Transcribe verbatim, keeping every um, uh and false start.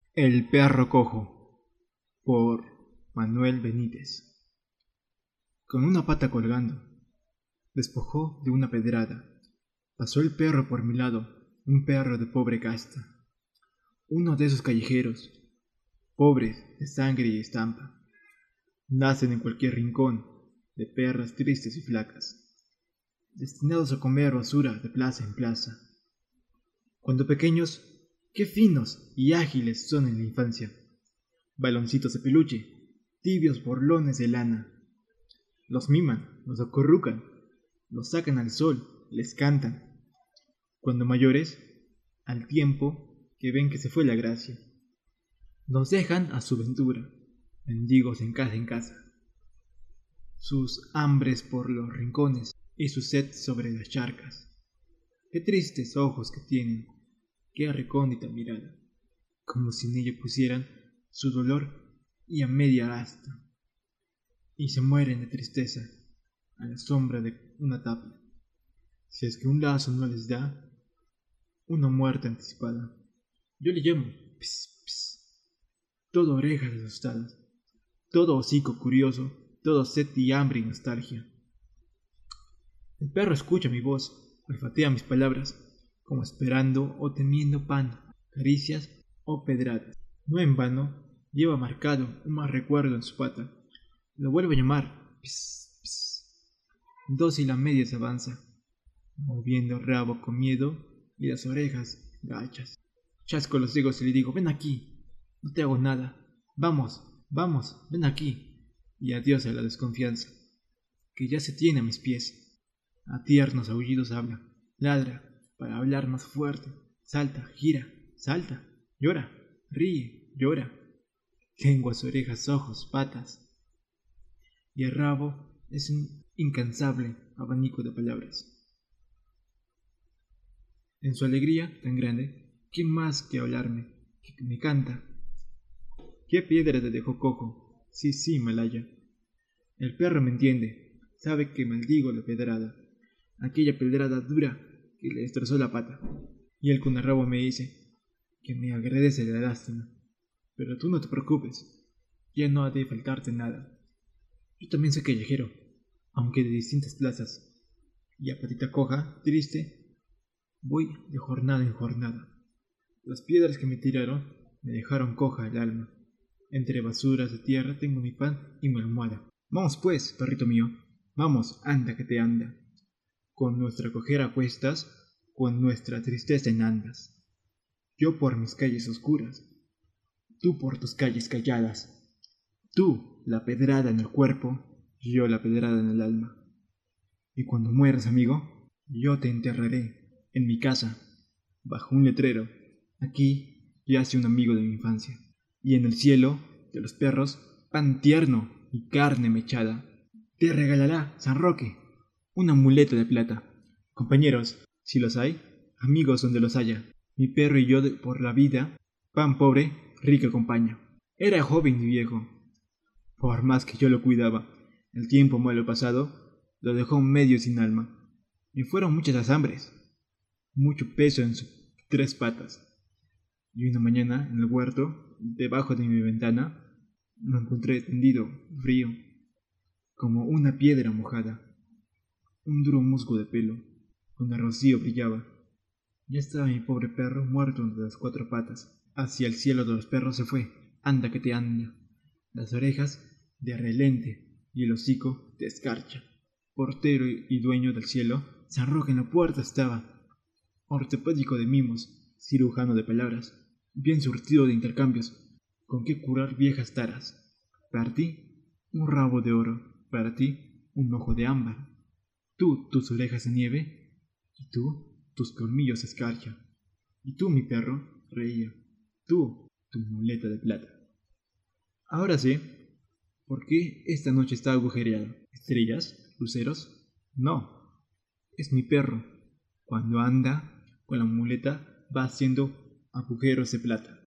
El perro cojo, por Manuel Benítez. Con una pata colgando, despojó de una pedrada. Pasó el perro por mi lado, un perro de pobre casta. Uno de esos callejeros, pobres de sangre y estampa. Nacen en cualquier rincón, de perras tristes y flacas, destinados a comer basura de plaza en plaza. Cuando pequeños, qué finos y ágiles son en la infancia. Baloncitos de peluche, tibios borlones de lana. Los miman, los acurrucan, los sacan al sol, les cantan. Cuando mayores, al tiempo que ven que se fue la gracia, nos dejan a su ventura, mendigos en casa en casa. Sus hambres por los rincones y su sed sobre las charcas. Qué tristes ojos que tienen, qué recóndita mirada, como si en ella pusieran su dolor y a media asta, y se mueren de tristeza a la sombra de una tapa, si es que un lazo no les da una muerte anticipada. Yo le llamo pis, pis, todo orejas asustadas, todo hocico curioso, todo sed y hambre y nostalgia. El perro escucha mi voz, olfatea mis palabras, como esperando o temiendo pan, caricias o pedradas. No en vano lleva marcado un mal recuerdo en su pata. Lo vuelvo a llamar. Pss, pss. Dócil a medias avanza, moviendo el rabo con miedo y las orejas gachas. Chasco los dedos y le digo, ven aquí, no te hago nada. Vamos, vamos, ven aquí. Y adiós a la desconfianza, que ya se tiene a mis pies. A tiernos aullidos habla, ladra, para hablar más fuerte. Salta, gira, salta, llora, ríe, llora. Lenguas, orejas, ojos, patas. Y el rabo es un incansable abanico de palabras. En su alegría tan grande, ¿qué más que hablarme? Que me canta. ¿Qué piedra te dejó cojo? Sí, sí, Malaya. El perro me entiende, sabe que maldigo la pedrada, aquella pedrada dura que le destrozó la pata. Y el cunarrabo me dice que me agradece la lástima. Pero tú no te preocupes, ya no ha de faltarte nada. Yo también soy callejero, aunque de distintas plazas, y a patita coja, triste, voy de jornada en jornada. Las piedras que me tiraron me dejaron coja el alma. Entre basuras de tierra tengo mi pan y mi almohada. Vamos pues, perrito mío, vamos, anda que te anda. Con nuestra cojera a cuestas, con nuestra tristeza en andas. Yo por mis calles oscuras, tú por tus calles calladas. Tú la pedrada en el cuerpo, yo la pedrada en el alma. Y cuando mueras, amigo, yo te enterraré en mi casa, bajo un letrero. Aquí yace un amigo de mi infancia. Y en el cielo de los perros, pan tierno y carne mechada. Te regalará San Roque un amuleto de plata. Compañeros, si los hay, amigos donde los haya. Mi perro y yo de, por la vida, pan pobre, rica compañía. Era joven y viejo. Por más que yo lo cuidaba, el tiempo malo pasado lo dejó medio sin alma. Y fueron muchas las hambres, mucho peso en sus tres patas. Y una mañana, en el huerto, debajo de mi ventana, lo encontré tendido, frío, como una piedra mojada. Un duro musgo de pelo, donde el rocío brillaba. Ya estaba mi pobre perro muerto entre las cuatro patas. Hacia el cielo de los perros se fue, anda que te anda. Las orejas de relente y el hocico de escarcha. Portero y dueño del cielo, San Roque en la puerta estaba. Ortopédico de mimos, cirujano de palabras, bien surtido de intercambios, con qué curar viejas taras. Para ti, un rabo de oro, para ti, un ojo de ámbar. Tú, tus orejas de nieve, y tú, tus colmillos de escarcha. Y tú, mi perro, reía. Tú, tu muleta de plata. Ahora sé, ¿por qué esta noche está agujereada? ¿Estrellas? ¿Luceros? No, es mi perro. Cuando anda con la muleta va haciendo agujeros de plata.